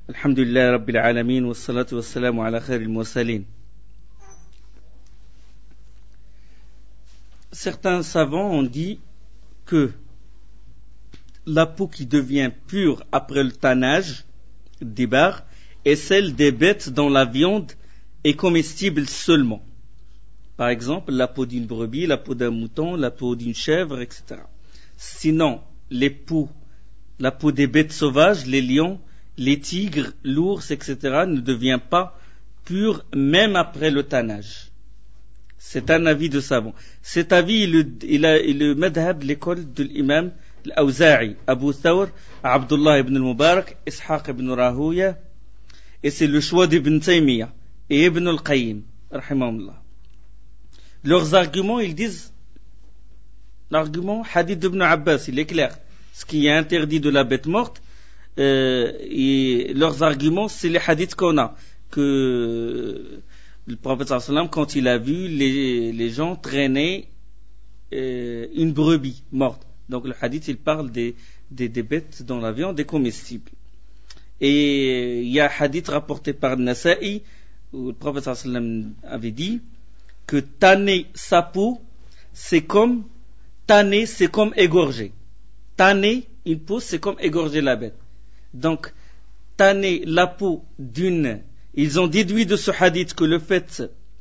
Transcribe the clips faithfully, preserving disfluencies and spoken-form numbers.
Alhamdulillah Rabbil Alamin, wa salatu wa salamu ala khairil mursalin. Certains savants ont dit que la peau qui devient pure après le tannage, dibar, est celle des bêtes dont la viande est comestible seulement. Par exemple, la peau d'une brebis, la peau d'un mouton, la peau d'une chèvre, et cetera. Sinon, les peaux, la peau des bêtes sauvages, les lions, les tigres, l'ours, et cetera, ne devient pas pure même après le tannage. C'est un avis de savant. Cet avis est le, il a, est le madhab de l'école de l'imam al-Awza'i, Abu Thawr, Abdullah ibn al-Mubarak, Ishaq ibn Rahouya, et c'est le choix d'Ibn Taymiyyah et Ibn al-Qayyim, rahimahullah. Leurs arguments, ils disent, l'argument hadith d'Ibn Abbas, il est clair. Ce qui est interdit de la bête morte, euh, et leurs arguments, c'est les hadiths qu'on a. Que le prophète sallallahu alayhi wa sallam, quand il a vu les, les gens traîner euh, une brebis morte. Donc le hadith, il parle des, des, des bêtes dont la viande est comestible. Et il y a un hadith rapporté par Nasa'i, où le prophète sallallahu alayhi wa sallam avait dit que tanner sa peau, c'est comme tanner, c'est comme égorger. Tanner une peau, c'est comme égorger la bête. Donc, tanner la peau d'une... Ils ont déduit de ce hadith que le fait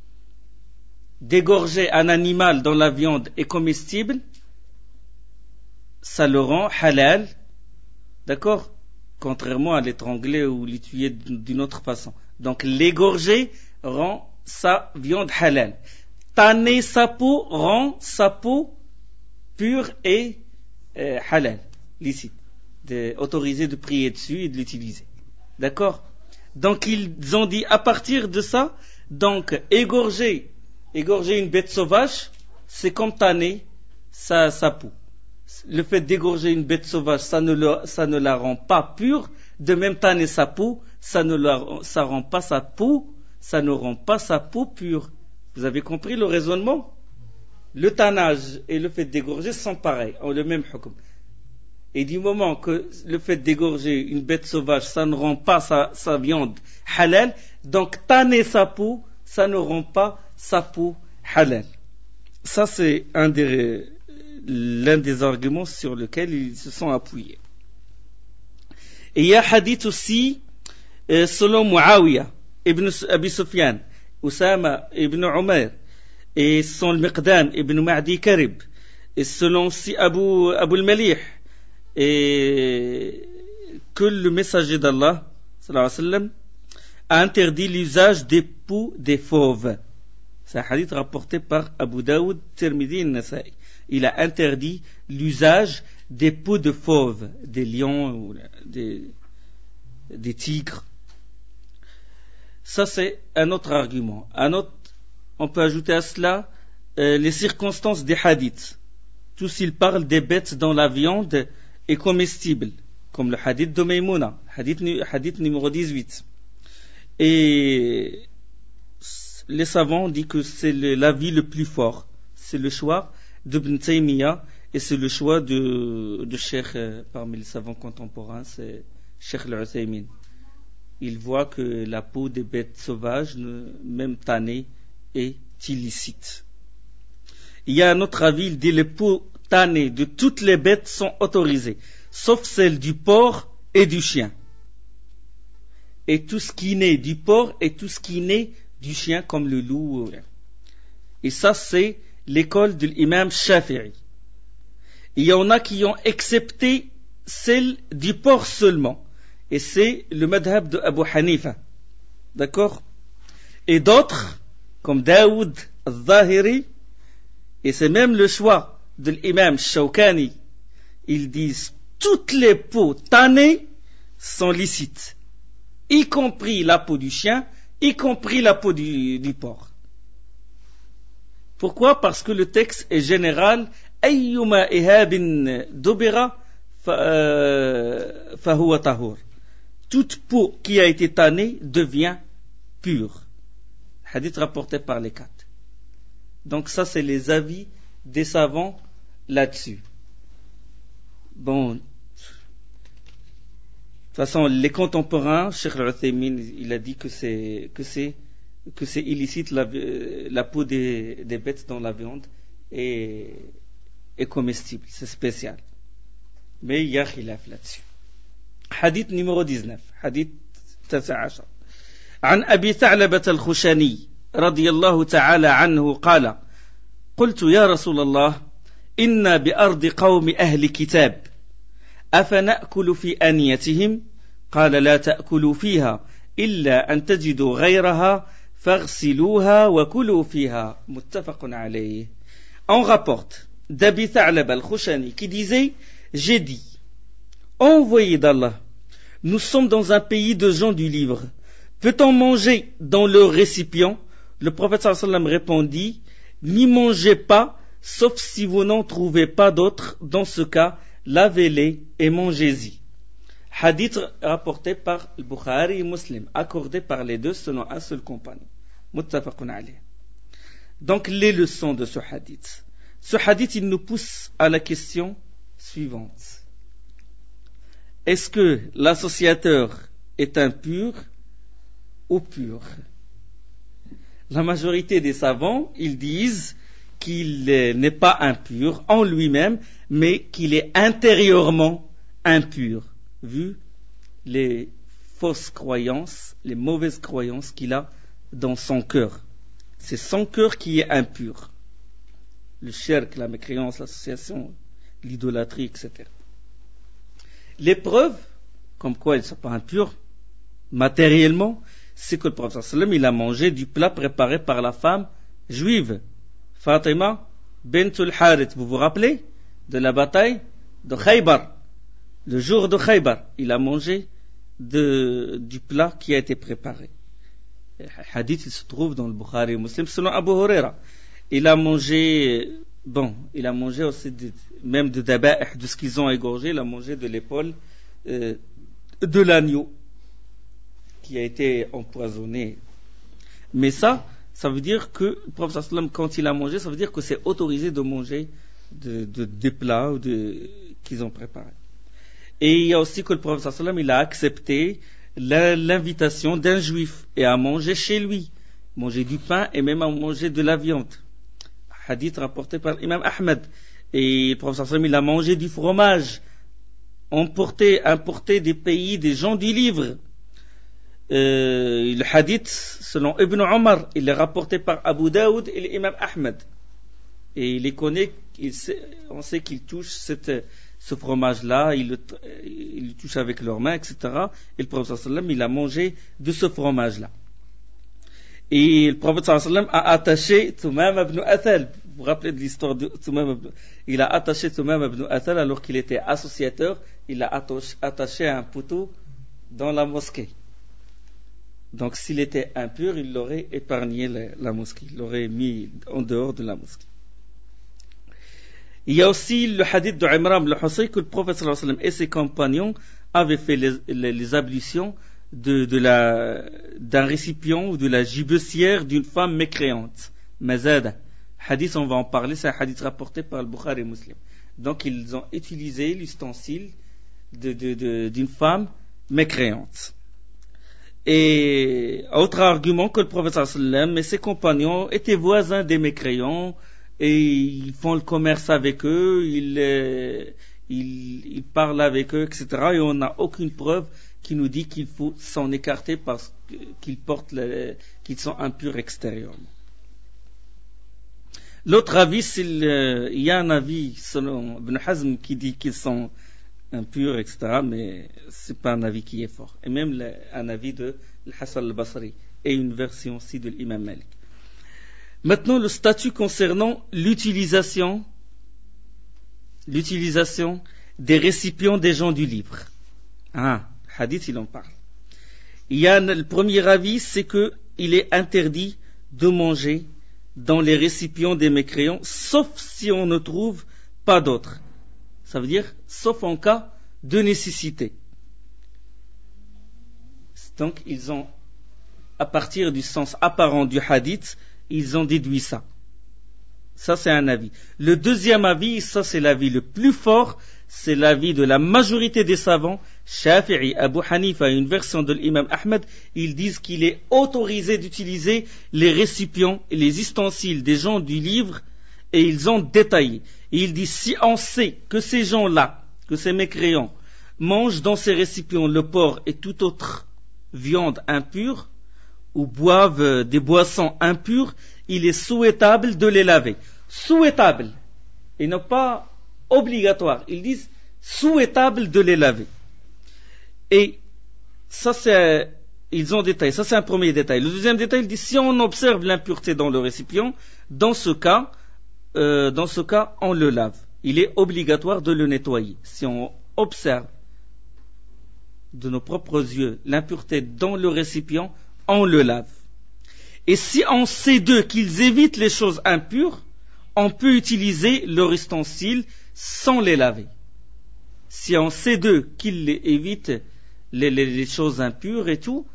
d'égorger un animal dont la viande est comestible, ça le rend halal, d'accord? Contrairement à l'étrangler ou l'étuyer d'une autre façon. Donc, l'égorger rend sa viande halal. Tanner sa peau rend sa peau pure et euh, halal, licite, de, autorisé de prier dessus et de l'utiliser. D'accord? Donc ils ont dit à partir de ça, donc égorger, égorger une bête sauvage, c'est comme tanner sa, sa peau. Le fait d'égorger une bête sauvage, ça ne, le, ça ne la rend pas pure. De même tanner sa peau, ça ne la, ça rend pas sa peau, ça ne rend pas sa peau pure. Vous avez compris le raisonnement? Le tannage et le fait d'égorger sont pareils, ont le même hukm. Et du moment que le fait d'égorger une bête sauvage, ça ne rend pas sa, sa viande halal, donc tanner sa peau, ça ne rend pas sa peau halal. Ça, c'est un des, l'un des arguments sur lesquels ils se sont appuyés. Et il y a un hadith aussi, euh, selon Muawiyah, ibn Abi Sufyan, Oussama ibn Umar, et selon le Miqdam ibn Ma'di Karib, et selon aussi Abu, Abu al-Malih, et que le messager d'Allah sallallahu alayhi wa sallam a interdit l'usage des peaux des fauves. C'est un hadith rapporté par Abu Daoud, Tirmidhi et Nasa'i. Il a interdit l'usage des peaux de fauves, des lions ou des, des tigres. Ça c'est un autre argument. Un autre, on peut ajouter à cela euh, les circonstances des hadiths. Tous ils parlent des bêtes dont la viande est comestible, comme le hadith de Maïmouna, hadith, hadith numéro dix-huit. Et les savants disent que c'est le, l'avis le plus fort. C'est le choix d'Ibn Taymiyyah et c'est le choix de, de Cheikh, euh, parmi les savants contemporains, c'est Cheikh al-Uthaymin. Il voit que la peau des bêtes sauvages, même tannée, est illicite. Il y a un autre avis, il dit les peaux tannées de toutes les bêtes sont autorisées, sauf celles du porc et du chien. Et tout ce qui naît du porc et tout ce qui naît du chien, comme le loup. Et ça, c'est l'école de l'imam Shafi'i. Il y en a qui ont accepté celle du porc seulement. Et c'est le madhab de Abu Hanifa. D'accord? Et d'autres, comme Daoud al-Zahiri, et c'est même le choix de l'imam Shawkani, ils disent toutes les peaux tannées sont licites, y compris la peau du chien, y compris la peau du, du porc. Pourquoi? Parce que le texte est général. Ayyuma ihabin dubira fahuwa tahur. Toute peau qui a été tannée devient pure. Hadith rapporté par les quatre. Donc ça, c'est les avis des savants là-dessus. Bon, toute façon, les contemporains, Cheikh Al-Uthaymin, il a dit que c'est, que c'est, que c'est illicite la, la peau des, des bêtes dans la viande est, est comestible, c'est spécial. Mais il y a khilaf là-dessus. Hadith numéro dix-neuf, hadith تسعة عشر. عن أبي ثعلبة الخشني رضي الله تعالى عنه قال: قلت يا رسول الله إنا بأرض قوم أهل كتاب أفنأكل في أنيتهم؟ قال: لا تأكلوا فيها إلا أن تجدوا غيرها فاغسلوها وكلوا فيها. متفق عليه. On rapporte d'Abi Tha'lab al-Khushani qui disait: j'ai dit, envoyé d'Allah, nous sommes dans un pays de gens du livre. Peut-on manger dans leur récipient? Le prophète sallallahu alayhi wa sallam répondit: n'y mangez pas, sauf si vous n'en trouvez pas d'autres. Dans ce cas, lavez-les et mangez-y. Hadith rapporté par le Bukhari et Muslim, accordé par les deux selon un seul compagnon. Muttafaqun alayh. Donc les leçons de ce hadith. Ce hadith, il nous pousse à la question suivante. Est-ce que l'associateur est impur ou pur? La majorité des savants, ils disent qu'il n'est pas impur en lui-même, mais qu'il est intérieurement impur, vu les fausses croyances, les mauvaises croyances qu'il a dans son cœur. C'est son cœur qui est impur. Le shirk, la mécréance, l'association, l'idolâtrie, et cetera. Les preuves, comme quoi ils ne sont pas impurs, matériellement, c'est que le prophète sallam, il a mangé du plat préparé par la femme juive, Fatima bint al-Harith. Vous vous rappelez de la bataille de Khaybar? Le jour de Khaybar, il a mangé de, du plat qui a été préparé. Le hadith, il se trouve dans le Bukhari et Muslim, selon Abu Huraira. Il a mangé, bon, il a mangé aussi de, même de daba'ih, de ce qu'ils ont égorgé, il a mangé de l'épaule euh, de l'agneau qui a été empoisonné. Mais ça, ça veut dire que le prophète sallam, quand il a mangé, ça veut dire que c'est autorisé de manger de, de, des plats ou de, qu'ils ont préparés. Et il y a aussi que le prophète sallam, il a accepté la, l'invitation d'un juif et à manger chez lui, manger du pain et même à manger de la viande. Hadith rapporté par l'imam Ahmed. Et le prophète sallam, il a mangé du fromage emporté, importé des pays des gens du livre. Euh, le hadith, selon Ibn Omar, il est rapporté par Abu Daoud et l'imam Ahmed. Et il les connaît, il sait, on sait qu'ils touchent cette, ce fromage-là, ils le, ils le touchent avec leurs mains, et cetera. Et le prophète sallam, il a mangé de ce fromage-là. Et le prophète sallam a attaché Thumam ibn Athal. Vous vous rappelez de l'histoire de Thumam ibn... Il a attaché Thumam ibn Athal alors qu'il était associateur, il l'a attaché, attaché à un poteau dans la mosquée. Donc s'il était impur, il l'aurait épargné la, la mosquée, il l'aurait mis en dehors de la mosquée. Il y a aussi le hadith de Imran al-Husayn que le prophète sallallahu alayhi wa sallam et ses compagnons avaient fait les, les, les ablutions de, de la, d'un récipient ou de la gibecière d'une femme mécréante. Mazada. Hadith, on va en parler, c'est un hadith rapporté par le Bukhari et Muslim. Donc ils ont utilisé l'ustensile de, de, de, d'une femme mécréante. Et autre argument que le prophète sallallahu alayhi wa sallam et ses compagnons étaient voisins des mécréants et ils font le commerce avec eux, ils, euh, ils, ils parlent avec eux, et cetera. Et on n'a aucune preuve qui nous dit qu'il faut s'en écarter parce qu'ils portent, le, qu'ils sont impurs extérieurement. L'autre avis, c'est le, il y a un avis selon Ibn Hazm qui dit qu'ils sont impurs, et cetera. Mais c'est pas un avis qui est fort. Et même le, un avis de Hassan al-Basri et une version aussi de l'imam Malik. Maintenant, le statut concernant l'utilisation, l'utilisation des récipients des gens du livre. Ah, hadith, il en parle. Il y a le premier avis, c'est que il est interdit de manger dans les récipients des mécréants, sauf si on ne trouve pas d'autres. Ça veut dire, sauf en cas de nécessité. Donc, ils ont, à partir du sens apparent du hadith, ils ont déduit ça. Ça, c'est un avis. Le deuxième avis, ça, c'est l'avis le plus fort, c'est l'avis de la majorité des savants, Shafi'i, Abu Hanifa et une version de l'imam Ahmed, ils disent qu'il est autorisé d'utiliser les récipients et les ustensiles des gens du livre, et ils ont détaillé. Et ils disent, si on sait que ces gens-là, que ces mécréants, mangent dans ces récipients le porc et toute autre viande impure, ou boivent des boissons impures, il est souhaitable de les laver. Souhaitable, et non pas obligatoire. Ils disent souhaitable de les laver. Et ça c'est, ils ont détaillé, ça c'est un premier détail. Le deuxième détail, il dit, si on observe l'impureté dans le récipient, dans ce cas, euh, dans ce cas, on le lave. Il est obligatoire de le nettoyer. Si on observe de nos propres yeux l'impureté dans le récipient, on le lave. Et si on sait d'eux qu'ils évitent les choses impures, on peut utiliser leur ustensile sans les laver. Si on sait d'eux qu'ils évitent les, les, les choses impures et tout,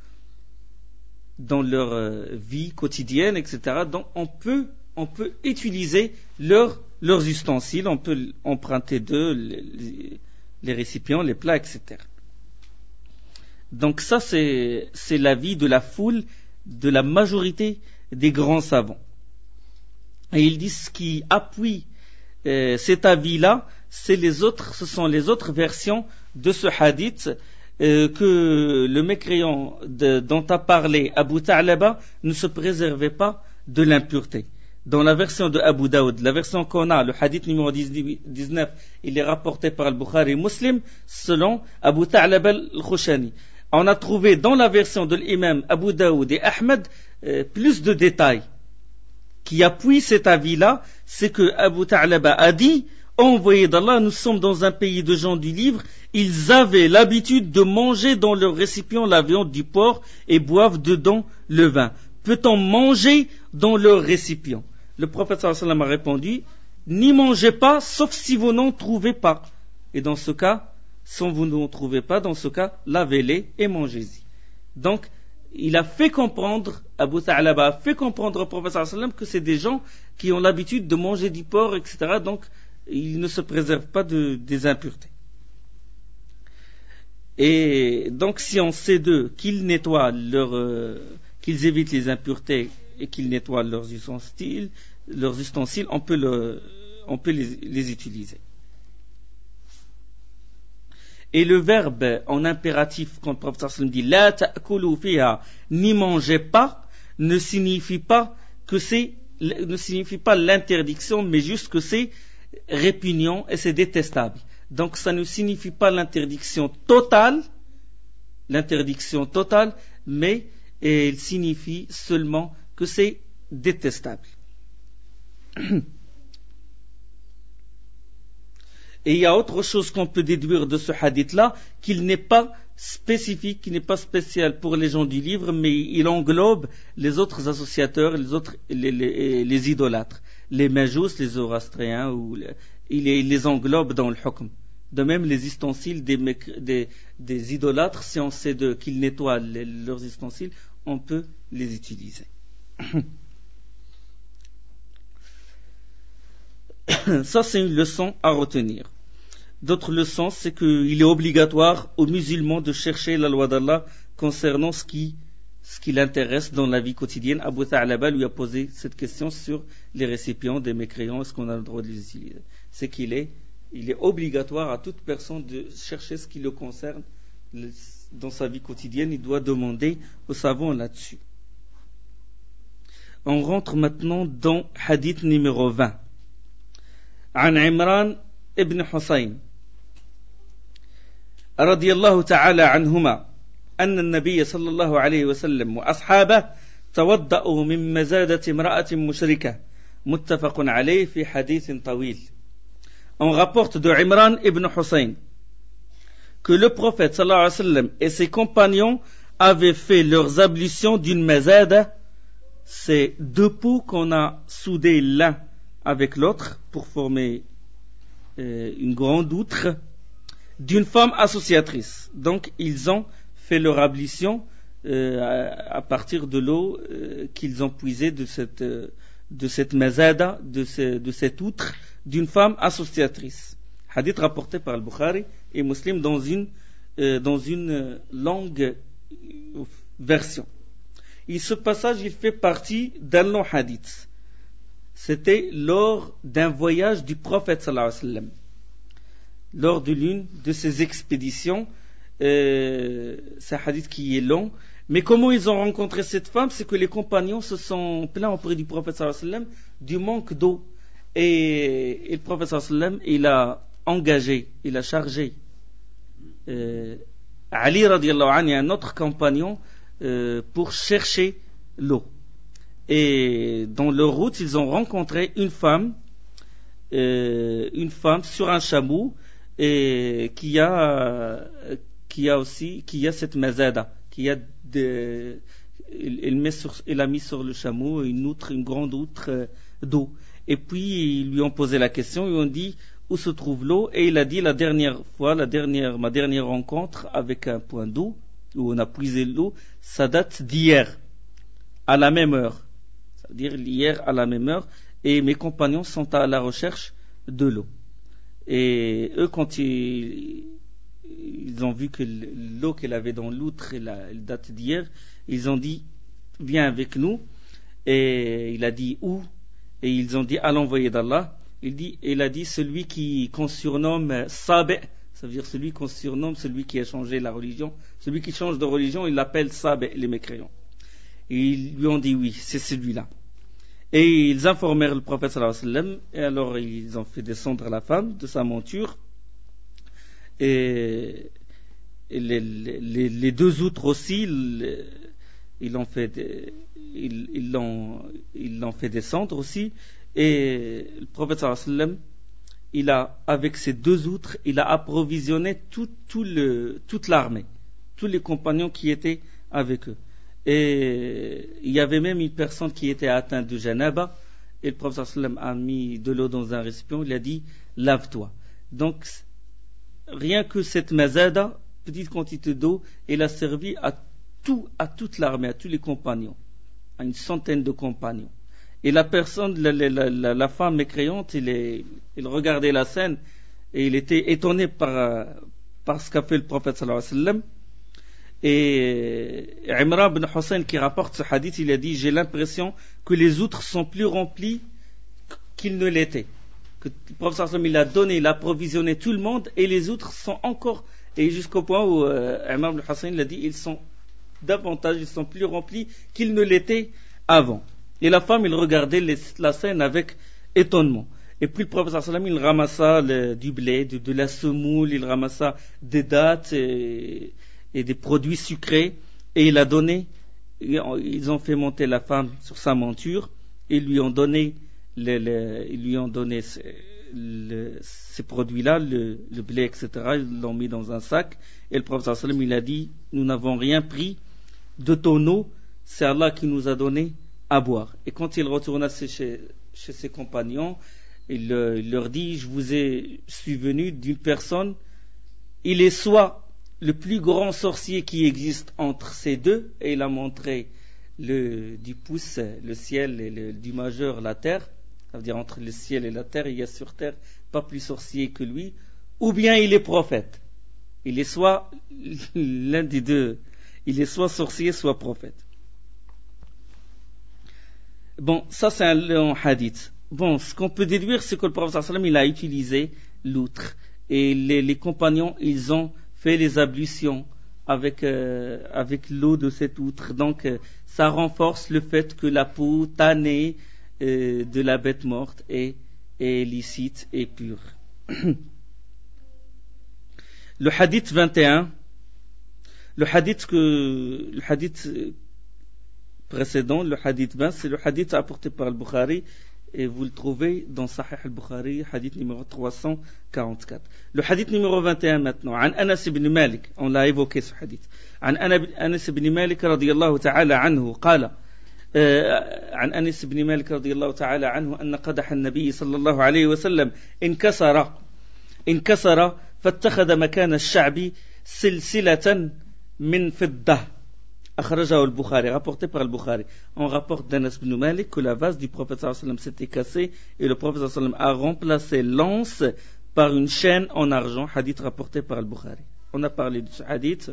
dans leur euh, vie quotidienne, et cetera, donc on peut, on peut utiliser leur, leurs ustensiles, on peut emprunter d'eux les, les récipients, les plats, et cetera. Donc ça, c'est, c'est l'avis de la foule, de la majorité des grands savants. Et ils disent ce qui appuie euh, cet avis-là, c'est les autres, ce sont les autres versions de ce hadith euh, que le mécréant de, dont a parlé Abu Ta'laba ne se préservait pas de l'impureté. Dans la version de Abu Daoud, la version qu'on a, le hadith numéro dix-neuf, il est rapporté par Al-Bukhari Muslim selon Abu Ta'laba al-Khushani. On a trouvé dans la version de l'imam Abu Daoud et Ahmed euh, plus de détails qui appuient cet avis-là. C'est que Abu Ta'laba a dit, envoyé d'Allah, nous sommes dans un pays de gens du livre, ils avaient l'habitude de manger dans leur récipient la viande du porc et boivent dedans le vin. Peut-on manger dans leur récipient? Le prophète sallallahu alayhi wa sallam a répondu, n'y mangez pas sauf si vous n'en trouvez pas. Et dans ce cas, si vous n'en trouvez pas, dans ce cas, lavez-les et mangez-y. Donc, il a fait comprendre, Abu Ta'laba a fait comprendre au prophète sallallahu alayhi wa sallam que c'est des gens qui ont l'habitude de manger du porc, et cetera. Donc, ils ne se préservent pas de, des impuretés. Et donc, si on sait d'eux qu'ils nettoient leur, euh, qu'ils évitent les impuretés et qu'ils nettoient leurs ustensiles, leurs ustensiles, on peut, le, on peut les, les utiliser. Et le verbe en impératif, quand le prophète sallallahu alayhi wa sallam dit la ta'kulu fiha, n'y mangez pas, ne signifie pas que c'est, ne signifie pas l'interdiction, mais juste que c'est répugnant et c'est détestable. Donc ça ne signifie pas l'interdiction totale, l'interdiction totale, mais il signifie seulement que c'est détestable. Et il y a autre chose qu'on peut déduire de ce hadith-là, qu'il n'est pas spécifique, qu'il n'est pas spécial pour les gens du livre, mais il englobe les autres associateurs, les autres, les, les, les idolâtres, les majous, les zoroastriens, ou les, il, les, il les englobe dans le hukm. De même, les ustensiles des, des, des idolâtres, si on sait de, qu'ils nettoient les, leurs ustensiles, on peut les utiliser. Ça, c'est une leçon à retenir. D'autres leçons, c'est qu'il est obligatoire aux musulmans de chercher la loi d'Allah concernant ce qui, ce qui l'intéresse dans la vie quotidienne. Abu Ta'laba lui a posé cette question sur les récipients des mécréants. Est-ce qu'on a le droit de les utiliser? C'est qu'il est, il est obligatoire à toute personne de chercher ce qui le concerne dans sa vie quotidienne. Il doit demander aux savants là-dessus. On rentre maintenant dans hadith numéro vingt. عن عمران ابن حسين رضي الله تعالى عنهما أن النبي صلى الله عليه وسلم وأصحابه توضأوا من مزادة امرأة مشركة متفق عليه في حديث طويل. On rapporte de Imran ibn Hussein que le prophète sallallahu alayhi wa sallam et ses compagnons avaient fait leurs ablutions d'une mazada, c'est deux poux qu'on a soudés l'un avec l'autre pour former euh, une grande outre d'une femme associatrice. Donc ils ont fait leur ablution euh, à, à partir de l'eau euh, qu'ils ont puisée de cette, euh, de cette mazada, de, ce, de cette outre d'une femme associatrice. Hadith rapporté par le Bukhari et Muslim dans une, euh, dans une longue version. Et ce passage, il fait partie d'un long hadith. C'était lors d'un voyage du prophète sallallahu alayhi wa sallam. Lors de l'une de ses expéditions, euh, c'est un hadith qui est long. Mais comment ils ont rencontré cette femme? C'est que les compagnons se sont plaints auprès du prophète sallallahu alayhi wa sallam du manque d'eau. Et, et le prophète sallallahu alayhi wa sallam, il a engagé, il a chargé euh, Ali radiallahu anhu et un autre compagnon euh, pour chercher l'eau. Et dans leur route, ils ont rencontré une femme, euh, une femme sur un chameau, et qui a, qui a aussi, qui a cette mazada, qui a de, il, il, met sur, il a mis sur le chameau une outre, une grande outre euh, d'eau. Et puis ils lui ont posé la question, ils lui ont dit où se trouve l'eau, et il a dit la dernière fois, la dernière, ma dernière rencontre avec un point d'eau où on a puisé l'eau, ça date d'hier, à la même heure. C'est-à-dire hier à la même heure, et mes compagnons sont à la recherche de l'eau. Et eux, quand ils, ils ont vu que l'eau qu'elle avait dans l'outre, elle, elle date d'hier, ils ont dit, viens avec nous. Et il a dit, où? Et ils ont dit, à l'envoyé d'Allah. Il, dit, il a dit, celui qui, qu'on surnomme Sabi', ça veut dire celui qu'on surnomme, celui qui a changé la religion, celui qui change de religion, il l'appelle Sabi', les mécréants. Et ils lui ont dit, oui, c'est celui-là. Et ils informèrent le prophète sallallahu alayhi wa sallam, et alors ils ont fait descendre la femme de sa monture, et, et les, les, les deux outres aussi, ils, ils l'ont fait, ils, ils l'ont, ils l'ont fait descendre aussi, et le prophète sallallahu alayhi wa sallam, il a, avec ces deux outres, il a approvisionné tout, tout le, toute l'armée, tous les compagnons qui étaient avec eux. Et il y avait même une personne qui était atteinte de janaba, et le prophète sallam a mis de l'eau dans un récipient, il a dit lave-toi. Donc rien que cette mazada, petite quantité d'eau, elle a servi à tout, à toute l'armée, à tous les compagnons, à une centaine de compagnons. Et la personne, la, la, la, la femme mécréante, elle, est, elle regardait la scène et il était étonné par, par ce qu'a fait le prophète sallallahu alayhi wa sallam. Et Imran ibn Hussein qui rapporte ce hadith, il a dit, j'ai l'impression que les outres sont plus remplies qu'ils ne l'étaient. Que le prophète sallallahu alayhi wa sallam, il a donné, il a provisionné tout le monde, et les outres sont encore, et jusqu'au point où euh, Imran ibn Hussein il a dit, ils sont davantage, ils sont plus remplis qu'ils ne l'étaient avant. Et la femme, il regardait les, la scène avec étonnement. Et puis le prophète sallallahu alayhi wa sallam, il ramassa le, du blé, de, de la semoule, il ramassa des dattes et et des produits sucrés, et il a donné, ils ont fait monter la femme sur sa monture, et lui ont donné, le, le, ils lui ont donné ce, le, ces produits-là, le, le blé, et cetera. Ils l'ont mis dans un sac, et le prophète sallallahu alayhi wa sallam, il a dit, nous n'avons rien pris de ton eau, c'est Allah qui nous a donné à boire. Et quand il retourna chez, chez ses compagnons, il, il leur dit, je vous ai, je suis venu d'une personne, il est soit le plus grand sorcier qui existe entre ces deux, et il a montré le, du pouce le ciel et le, du majeur la terre, ça veut dire entre le ciel et la terre, il y a sur terre pas plus sorcier que lui, ou bien il est prophète. Il est soit l'un des deux, il est soit sorcier, soit prophète. Bon, ça c'est un long hadith. Bon, ce qu'on peut déduire, c'est que le prophète sallallahu alayhi wa sallam, il a utilisé l'outre, et les, les compagnons, ils ont fait les ablutions avec, euh, avec l'eau de cette outre. Donc, euh, ça renforce le fait que la peau tannée euh, de la bête morte est, est licite et pure. Le hadith vingt et un, le hadith, que, le hadith précédent, le hadith vingt, c'est le hadith apporté par le Bukhari, et vous le trouvez dans Sahih al-Bukhari, hadith numéro trois cent quarante-quatre. Le hadith numéro vingt et un maintenant. عن أنس بن مالك, on l'a évoqué ce hadith. عن أنس بن مالك رضي الله تعالى عنه قال عن أنس بن مالك رضي الله تعالى عنه أن قدح النبي صلى الله عليه وسلم انكسر انكسر فاتخذ مكان الشعب سلسلة من فضة. أخرجه البخاري, rapporté par le Bukhari. On rapporte d'Anas ibn Malik que la vase du prophète sallallahu alayhi wa sallam s'était cassée, et le prophète sallallahu alayhi wa sallam a remplacé l'anse par une chaîne en argent, hadith rapporté par Al-Bukhari. On a parlé de ce hadith,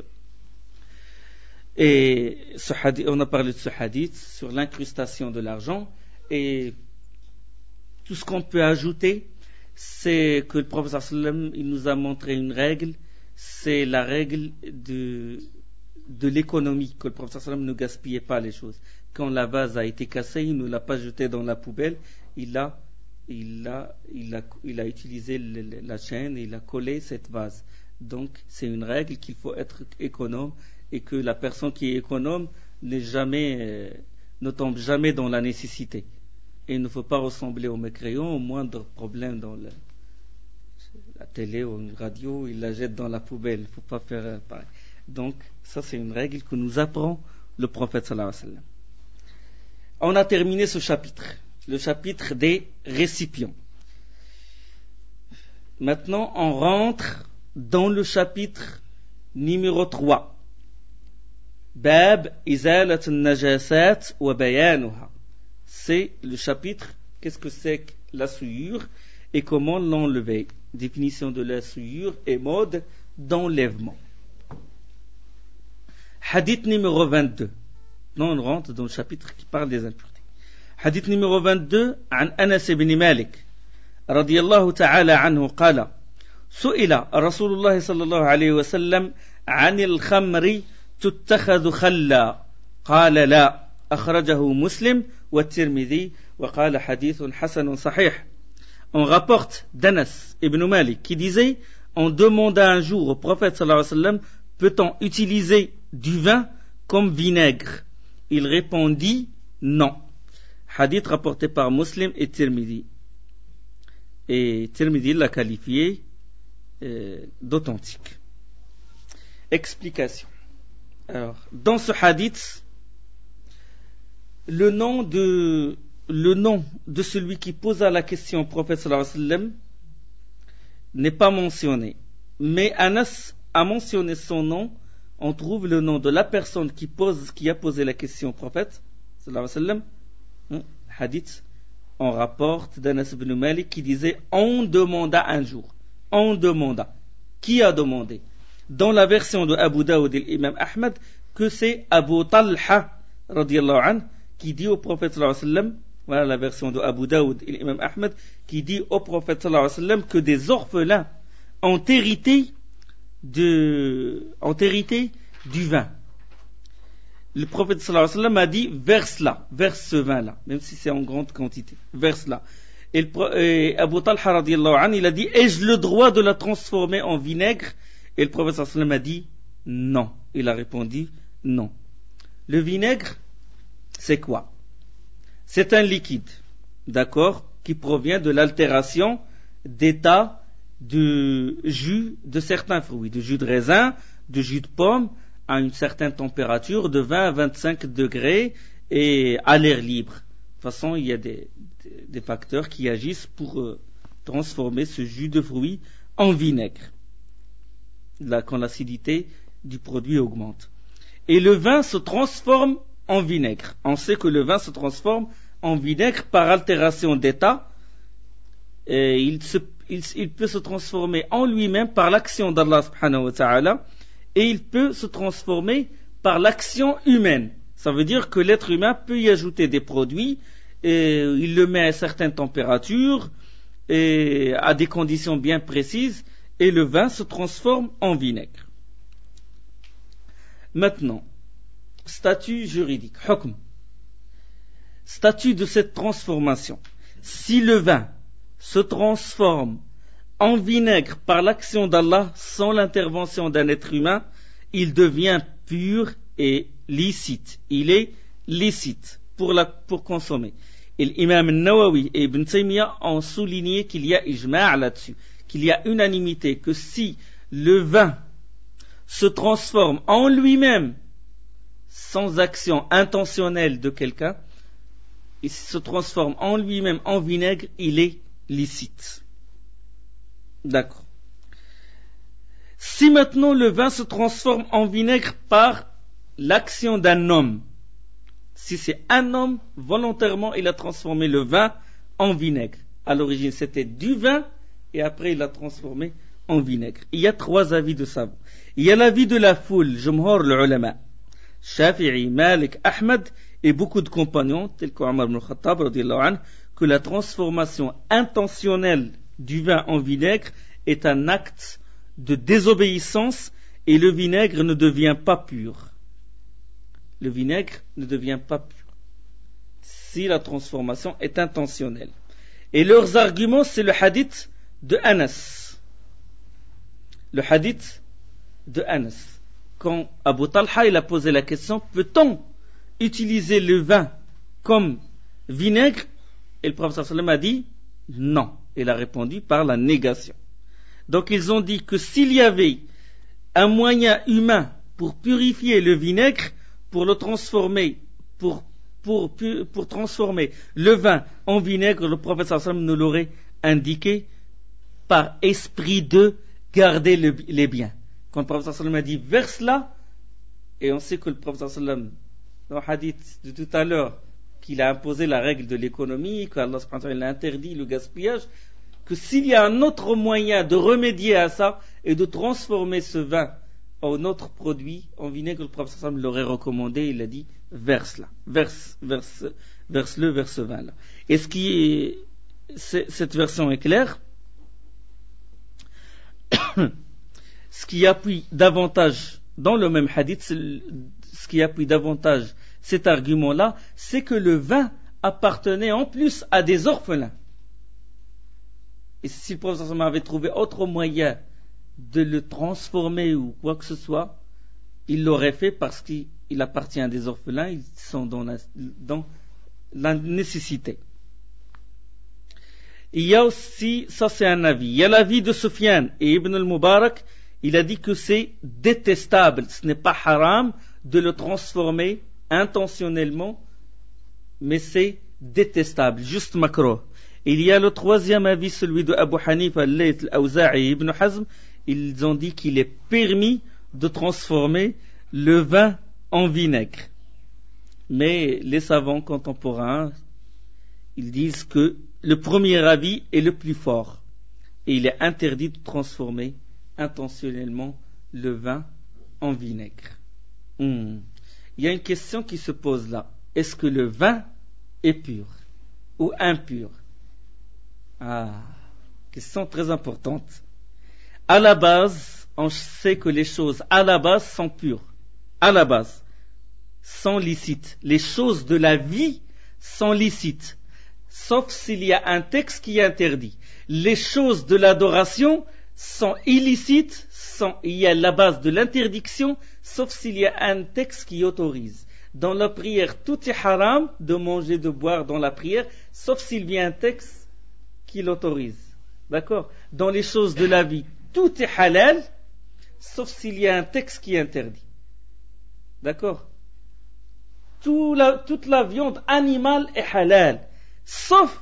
et ce hadith, on a parlé de ce hadith sur l'incrustation de l'argent, et tout ce qu'on peut ajouter, c'est que le prophète sallam, il nous a montré une règle, c'est la règle de, de l'économie, que le prophète sallam ne gaspillait pas les choses. Quand la vase a été cassée, il ne l'a pas jetée dans la poubelle, il a, il a, il a, il a utilisé le, la chaîne et il a collé cette vase. Donc c'est une règle qu'il faut être économe et que la personne qui est économe n'est jamais, euh, ne tombe jamais dans la nécessité. Et il ne faut pas ressembler aux mécréants, au moindre problème dans le, la télé ou une radio, il la jette dans la poubelle. Il ne faut pas faire euh, pareil. Donc ça c'est une règle que nous apprend le prophète sallallahu alayhi wa sallam. On a terminé ce chapitre, le chapitre des récipients. Maintenant, on rentre dans le chapitre numéro trois. Bab izalat al-najasat wa bayanuha. C'est le chapitre, qu'est-ce que c'est que la souillure et comment l'enlever. Définition de la souillure et mode d'enlèvement. Hadith numéro vingt-deux. Non, on rentre dans le chapitre qui parle des impuretés. Hadith numéro vingt-deux, عن أنس بن مالك رضي الله تعالى عنه قال: سئل رسول الله صلى الله عليه وسلم عن الخمر تتخذ خلا قال لا أخرجه مسلم والترمذي وقال حديث حسن صحيح. On rapporte d'Anas ibn Malik qui disait: on demanda un jour au prophète sallallahu alayhi wa sallam, peut-on utiliser du vin comme vinaigre? Il répondit non. Hadith rapporté par Muslim et Tirmidhi. Et Tirmidhi l'a qualifié euh, d'authentique. Explication. Alors, dans ce hadith, le nom de le nom de celui qui posa la question au prophète sallallahu alayhi wa sallam n'est pas mentionné. Mais Anas a mentionné son nom. On trouve le nom de la personne qui pose, qui a posé la question au prophète sallallahu alayhi wa sallam. Hadith, on rapporte d'Anas ibn Malik qui disait: on demanda un jour. On demanda. Qui a demandé? Dans la version de Abu Daoud et l'imam Ahmad, que c'est Abu Talha radiyallahu anhu qui dit au prophète sallallahu alayhi wa sallam, voilà la version de Abu Daoud et l'imam Ahmad, qui dit au prophète sallallahu alayhi wa sallam que des orphelins ont hérité de, ont hérité du vin. Le prophète sallallahu alayhi wa sallam a dit: verse-la, verse ce vin-là, même si c'est en grande quantité, verse-la. Et, le, et Abu Talha radiyallahu anhu, il a dit: ai-je le droit de la transformer en vinaigre? Et le prophète sallallahu alayhi wa sallam a dit non. Il a répondu non. Le vinaigre, c'est quoi? C'est un liquide, d'accord, qui provient de l'altération d'état de jus de certains fruits, de jus de raisin, de jus de pomme, à une certaine température de vingt à vingt-cinq degrés et à l'air libre. De toute façon, il y a des, des, des facteurs qui agissent pour euh, transformer ce jus de fruits en vinaigre, là, quand l'acidité du produit augmente. Et le vin se transforme en vinaigre. On sait que le vin se transforme en vinaigre par altération d'état. Et il, se, il, il peut se transformer en lui-même par l'action d'Allah subhanahu wa ta'ala, et il peut se transformer par l'action humaine. Ça veut dire que l'être humain peut y ajouter des produits, et il le met à certaines températures et à des conditions bien précises, et le vin se transforme en vinaigre. Maintenant, statut juridique, hukm. Statut de cette transformation. Si le vin se transforme en vinaigre par l'action d'Allah sans l'intervention d'un être humain, il devient pur et licite. Il est licite pour, la, pour consommer. Et l'imam Nawawi et Ibn Taymiyyah ont souligné qu'il y a ijma' là-dessus, qu'il y a unanimité, que si le vin se transforme en lui-même sans action intentionnelle de quelqu'un, il se transforme en lui-même en vinaigre, il est licite. D'accord. Si maintenant le vin se transforme en vinaigre par l'action d'un homme, si c'est un homme, volontairement il a transformé le vin en vinaigre. À l'origine c'était du vin, et après il l'a transformé en vinaigre. Il y a trois avis de savants. Il y a l'avis de la foule, Jumhur l'ulama, Shafi'i, Malik, Ahmad, et beaucoup de compagnons, tels qu'Omar ibn Khattab, radiyallahu anhu, que la transformation intentionnelle du vin en vinaigre est un acte de désobéissance et le vinaigre ne devient pas pur. Le vinaigre ne devient pas pur si la transformation est intentionnelle. Et leurs arguments, c'est le hadith de Anas. Le hadith de Anas. Quand Abu Talha il a posé la question, peut-on utiliser le vin comme vinaigre? Et le prophète sallallahu alayhi wa sallam a dit non. Il a répondu par la négation. Donc ils ont dit que s'il y avait un moyen humain pour purifier le vinaigre, pour le transformer, pour, pour, pour, pour transformer le vin en vinaigre, le prophète sallallahu alayhi wa sallam nous l'aurait indiqué par esprit de garder le, les biens. Quand le prophète sallallahu alayhi wa sallam a dit verse là, et on sait que le prophète sallallahu alayhi wa sallam, dans le hadith de tout à l'heure, qu'il a imposé la règle de l'économie, qu'Allah subhanahu wa ta'ala a interdit le gaspillage, que s'il y a un autre moyen de remédier à ça et de transformer ce vin en autre produit, en vinaigre, le prophète sallallahu alayhi wa sallam l'aurait recommandé, il a dit verse là, verse, verse, verse-le vers ce vin là. Et ce qui est, c'est, cette version est claire. Ce qui appuie davantage dans le même hadith, ce qui appuie davantage cet argument-là, c'est que le vin appartenait en plus à des orphelins. Et si le prophète avait trouvé autre moyen de le transformer ou quoi que ce soit, il l'aurait fait parce qu'il appartient à des orphelins, ils sont dans la, dans la nécessité. Il y a aussi, ça c'est un avis, il y a l'avis de Sufyan et Ibn al-Mubarak, il a dit que c'est détestable, ce n'est pas haram de le transformer intentionnellement, mais c'est détestable, juste makruh. Il y a le troisième avis, celui de Abu Hanifa, al-Layth, al-Awza'i et Ibn Hazm, ils ont dit qu'il est permis de transformer le vin en vinaigre. Mais les savants contemporains, ils disent que le premier avis est le plus fort et il est interdit de transformer intentionnellement le vin en vinaigre. Hmm. Il y a une question qui se pose là. Est-ce que le vin est pur ou impur? Ah, question très importante. À la base, on sait que les choses à la base sont pures. À la base, sont licites. Les choses de la vie sont licites. Sauf s'il y a un texte qui interdit. Les choses de l'adoration sont illicites, sont, il y a la base de l'interdiction, sauf s'il y a un texte qui autorise. Dans la prière, tout est haram de manger, de boire dans la prière, sauf s'il y a un texte qui l'autorise. D'accord? Dans les choses de la vie, tout est halal, sauf s'il y a un texte qui interdit. D'accord? Tout la, toute la viande animale est halal, sauf,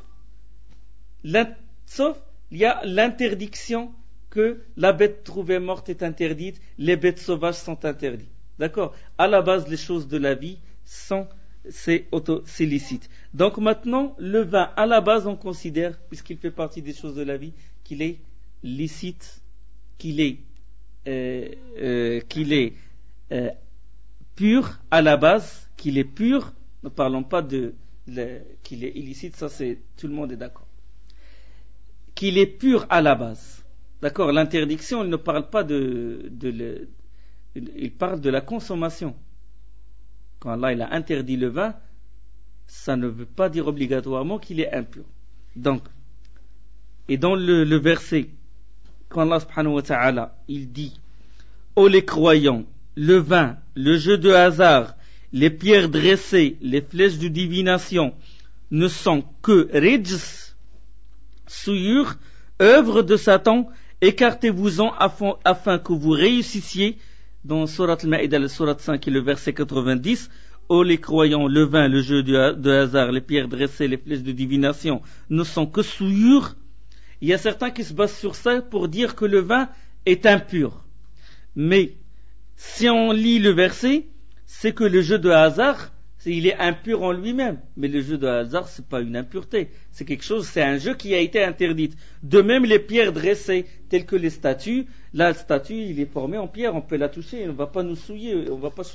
sauf il y a l'interdiction que la bête trouvée morte est interdite, les bêtes sauvages sont interdites. D'accord? À la base, les choses de la vie sont, c'est, auto, c'est licite. Donc maintenant, le vin, à la base, on considère, puisqu'il fait partie des choses de la vie, qu'il est licite, qu'il est, euh, euh, qu'il est euh, pur à la base, qu'il est pur. Ne parlons pas de le, qu'il est illicite, ça c'est tout le monde est d'accord. Qu'il est pur à la base. D'accord, l'interdiction, il ne parle pas de, de, de, il parle de la consommation. Quand Allah il a interdit le vin, ça ne veut pas dire obligatoirement qu'il est impur. Donc, et dans le, le verset, quand Allah subhanahu wa ta'ala, il dit, ô les croyants, le vin, le jeu de hasard, les pierres dressées, les flèches de divination, ne sont que rijs, souillure, œuvre de Satan, écartez-vous-en afin, afin que vous réussissiez. Dans Surat Al-Ma'idah, le Surat cinq et le verset quatre-vingt-dix, ô les croyants, le vin, le jeu de, de hasard, les pierres dressées, les flèches de divination ne sont que souillure. Il y a certains qui se basent sur ça pour dire que le vin est impur. Mais si on lit le verset, c'est que le jeu de hasard, il est impur en lui-même. Mais le jeu de hasard, c'est pas une impureté. C'est quelque chose, c'est un jeu qui a été interdit. De même, les pierres dressées, telles que les statues. La statue, il est formé en pierre, on peut la toucher, on ne va pas nous souiller, on va pas,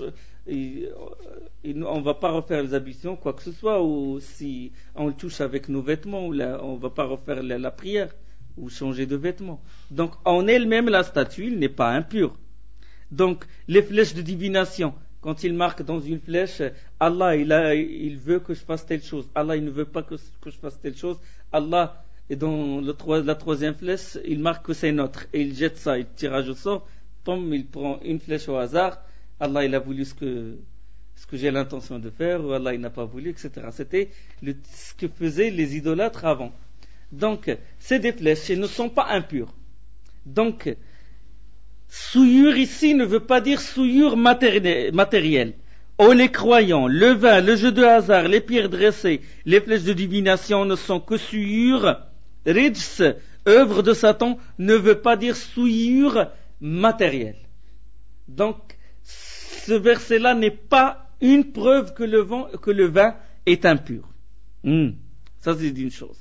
on va pas refaire les ablutions, quoi que ce soit, ou si on le touche avec nos vêtements, ou la, on va pas refaire la, la prière, ou changer de vêtements. Donc, en elle-même, la statue, il n'est pas impur. Donc, les flèches de divination, quand il marque dans une flèche, Allah, il, a, il veut que je fasse telle chose. Allah, il ne veut pas que, que je fasse telle chose. Allah, et dans le, la troisième flèche, il marque que c'est notre. Et il jette ça, il tirage au sort. Pom, il prend une flèche au hasard. Allah, il a voulu ce que, ce que j'ai l'intention de faire, ou Allah, il n'a pas voulu, et cetera. C'était le, ce que faisaient les idolâtres avant. Donc, c'est des flèches, elles ne sont pas impures. Donc, souillure ici ne veut pas dire souillure matérielle. Oh les croyants, le vin, le jeu de hasard, les pierres dressées, les flèches de divination ne sont que souillure. Rijs, œuvre de Satan, ne veut pas dire souillure matérielle. Donc, ce verset-là n'est pas une preuve que le vin, que le vin est impur. Hmm. Ça c'est une chose.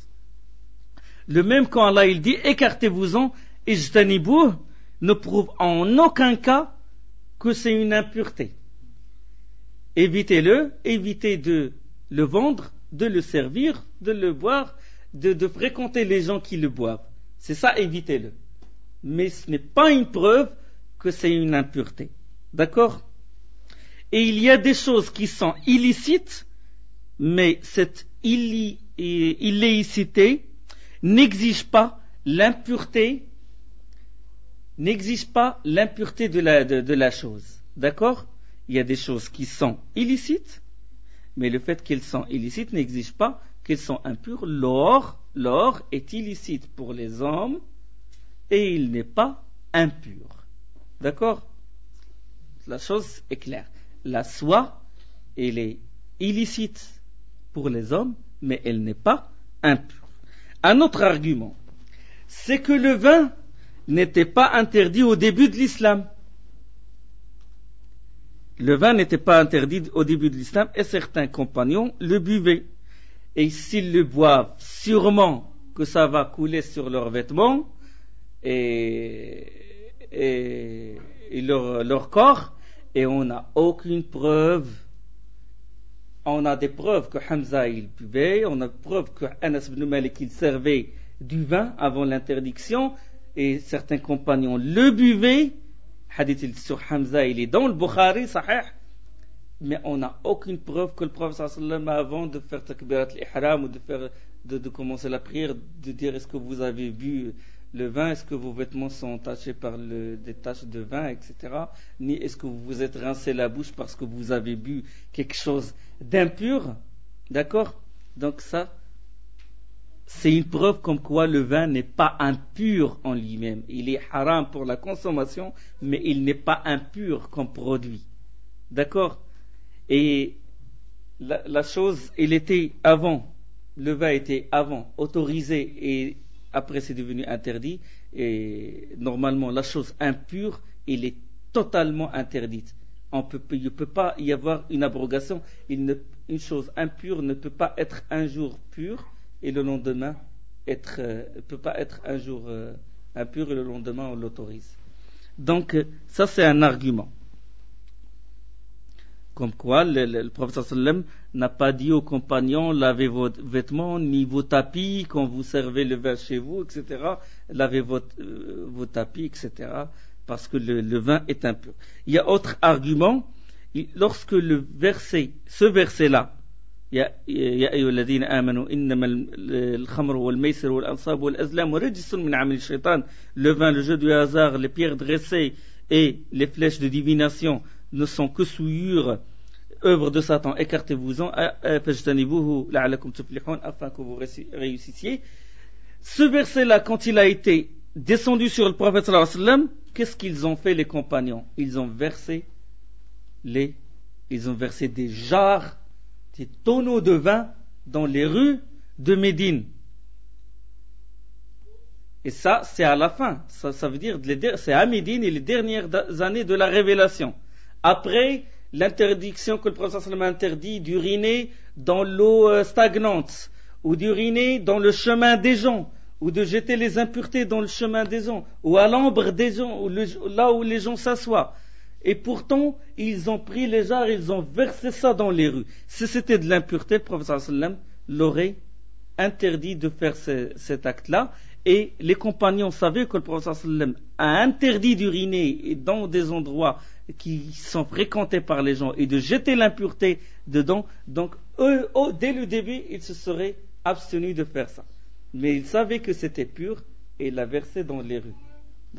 Le même quand Allah il dit écartez-vous-en, ijtanibouh, ne prouve en aucun cas que c'est une impureté. Évitez-le, évitez de le vendre, de le servir, de le boire, de, de fréquenter les gens qui le boivent. C'est ça, évitez-le. Mais ce n'est pas une preuve que c'est une impureté. D'accord ? Et il y a des choses qui sont illicites, mais cette illi, illicité n'exige pas l'impureté n'exige pas l'impureté de la, de, de la chose. D'accord ? Il y a des choses qui sont illicites, mais le fait qu'elles sont illicites n'exige pas qu'elles sont impures. L'or, l'or est illicite pour les hommes et il n'est pas impur. D'accord ? La chose est claire. La soie, elle est illicite pour les hommes, mais elle n'est pas impure. Un autre argument, c'est que le vin n'était pas interdit au début de l'islam. Le vin n'était pas interdit au début de l'islam et certains compagnons le buvaient. Et s'ils le boivent, sûrement que ça va couler sur leurs vêtements et, et, et leur, leur corps, et on n'a aucune preuve. On a des preuves que Hamza il buvait, on a des preuves que Anas ibn Malik il servait du vin avant l'interdiction, et certains compagnons le buvaient. Hadith sur Hamza, il est dans le Bukhari, sahih, mais on n'a aucune preuve que le prophète sallallahu alayhi wa sallam, avant de faire takbirat al-ihram ou de, faire, de, de commencer la prière, de dire est-ce que vous avez bu le vin, est-ce que vos vêtements sont tachés par le, des taches de vin, et cetera. Ni est-ce que vous vous êtes rincé la bouche parce que vous avez bu quelque chose d'impur. D'accord ? Donc ça, c'est une preuve comme quoi le vin n'est pas impur en lui-même. Il est haram pour la consommation, mais il n'est pas impur comme produit. D'accord ? Et la, la chose, il était avant, le vin était avant autorisé et après c'est devenu interdit. Et normalement, la chose impure, elle est totalement interdite. On peut, il ne peut pas y avoir une abrogation. Il ne, une chose impure ne peut pas être un jour pure et le lendemain être, euh, peut pas être un jour euh, impur et le lendemain on l'autorise. Donc euh, ça c'est un argument. Comme quoi le, le, le prophète sallam n'a pas dit aux compagnons lavez vos vêtements ni vos tapis quand vous servez le vin chez vous, et cetera. Lavez vos, euh, vos tapis, et cetera. Parce que le, le vin est impur. Il y a autre argument. Lorsque le verset, ce verset-là, يا أيها الذين آمنوا إنما الخمر والميسر والأنصاب والأزلام رجس من عمل الشيطان. Le vin, le jeu du hasard, les pierres dressées et les flèches de divination ne sont que souillures, œuvre de Satan. Écartez-vous-en, فاجتنبوه لعلكم تفلحون, afin que vous réussissiez. Ce verset-là, quand il a été descendu sur le prophète sallallahu alayhi wa sallam, qu'est-ce qu'ils ont fait les compagnons? Ils ont versé les, ils ont versé des jarres, des tonneaux de vin dans les rues de Médine. Et ça, c'est à la fin. Ça, ça veut dire, c'est à Médine et les dernières années de la révélation. Après, l'interdiction que le prophète sallam a interdit d'uriner dans l'eau stagnante, ou d'uriner dans le chemin des gens, ou de jeter les impuretés dans le chemin des gens, ou à l'ombre des gens, ou le, là où les gens s'assoient. Et pourtant, ils ont pris les jarres, ils ont versé ça dans les rues. Si c'était de l'impureté, le prophète sallam l'aurait interdit de faire ce, cet acte-là. Et les compagnons savaient que le prophète sallam a interdit d'uriner dans des endroits qui sont fréquentés par les gens et de jeter l'impureté dedans. Donc, eux, eux, dès le début, ils se seraient abstenus de faire ça. Mais ils savaient que c'était pur et ils la versaient dans les rues. D'accord ?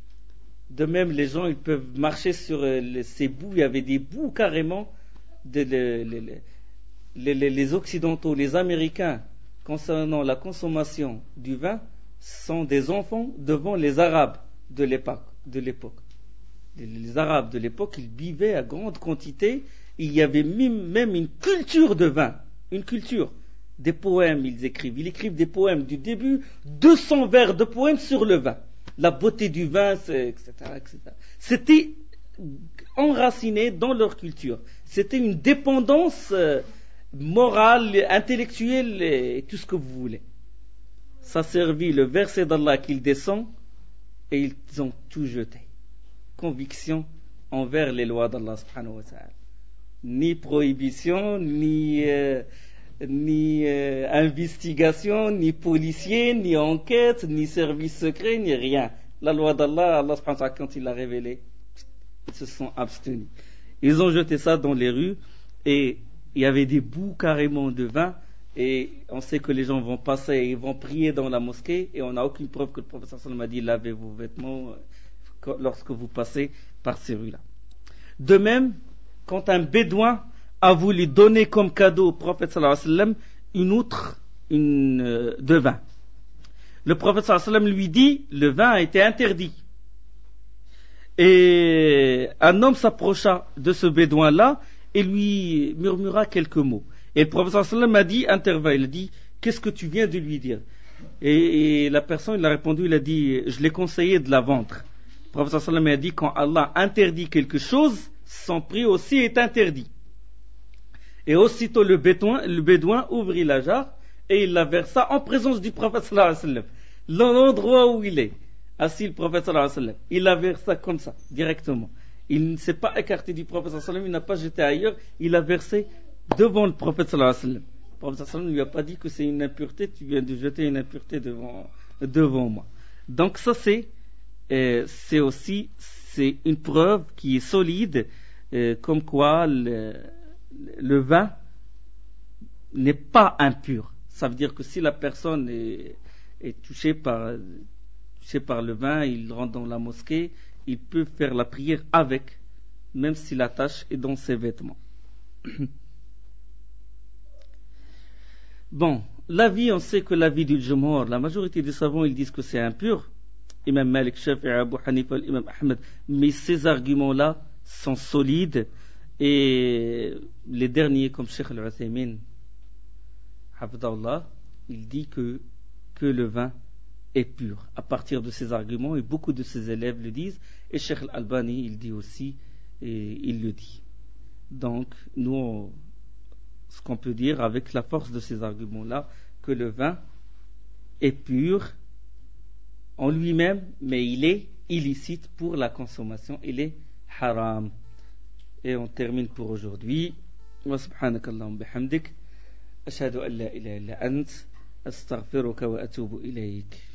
De même, les gens, ils peuvent marcher sur les, ces boues. Il y avait des boues carrément. De, les, les, les, les, les Occidentaux, les Américains, concernant la consommation du vin, sont des enfants devant les Arabes de l'époque. De l'époque. Les, les Arabes de l'époque, ils buvaient à grande quantité. Il y avait même, même une culture de vin. Une culture. Des poèmes, ils écrivent. Ils écrivent des poèmes du début, deux cents vers de poèmes sur le vin. La beauté du vin, et cetera, et cetera. C'était enraciné dans leur culture. C'était une dépendance morale, intellectuelle, et tout ce que vous voulez. Ça servit le verset d'Allah qu'il descend, et ils ont tout jeté. Conviction envers les lois d'Allah subhanahu wa ta'ala. Ni prohibition, ni... Euh, ni euh, investigation, ni policier, ni enquête, ni service secret, ni rien. La loi d'Allah, Allah subhanahu wa ta'ala, quand il l'a révélée, ils se sont abstenus. Ils ont jeté ça dans les rues et il y avait des bouts carrément de vin et on sait que les gens vont passer et ils vont prier dans la mosquée et on n'a aucune preuve que le prophète sallallahu alayhi wa sallam a dit lavez vos vêtements lorsque vous passez par ces rues-là. De même, quand un bédouin a voulu donner comme cadeau au prophète sallallahu alayhi wa sallam une outre une, euh, de vin. Le prophète sallallahu alayhi wa sallam lui dit, le vin a été interdit. Et un homme s'approcha de ce bédouin-là et lui murmura quelques mots. Et le prophète sallallahu alayhi wa sallam a dit, intervalle, il a dit, qu'est-ce que tu viens de lui dire? et, et la personne, il a répondu, il a dit, je l'ai conseillé de la vendre. Le prophète sallallahu alayhi wa sallam a dit, quand Allah interdit quelque chose, son prix aussi est interdit. Et aussitôt le bédouin, le bédouin ouvrit la jarre et il la versa en présence du prophète sallallahu alayhi wa sallam. L'endroit où il est, assis le prophète sallallahu alayhi wa sallam, il la versa comme ça, directement. Il ne s'est pas écarté du prophète sallallahu alayhi wa sallam, il n'a pas jeté ailleurs, il l'a versé devant le prophète sallallahu alayhi wa sallam. Le prophète sallallahu alayhi wa sallam ne lui a pas dit que c'est une impureté, tu viens de jeter une impureté devant, devant moi. Donc ça c'est, euh, c'est aussi c'est une preuve qui est solide, euh, comme quoi le, le vin n'est pas impur. Ça veut dire que si la personne est, est touchée par, touchée par le vin, il rentre dans la mosquée, il peut faire la prière avec, même si la tache est dans ses vêtements. Bon, l'avis, on sait que l'avis du Jumhur, la majorité des savants, ils disent que c'est impur. Imam Malik, Shafi'i, Abu Hanifa, Imam Ahmed, mais ces arguments-là sont solides. Et les derniers, comme Cheikh Al-Uthaymin, Hafidahullah, il dit que, que le vin est pur. À partir de ces arguments, et beaucoup de ses élèves le disent, et Cheikh Al-Albani, il dit aussi, et il le dit. Donc, nous, on, ce qu'on peut dire avec la force de ces arguments-là, que le vin est pur en lui-même, mais il est illicite pour la consommation, il est haram. Et on termine pour aujourd'hui. Wa subhanakallahumma bihamdik ashhadu an la ilaha illa ant astaghfiruka wa atubu ilayk.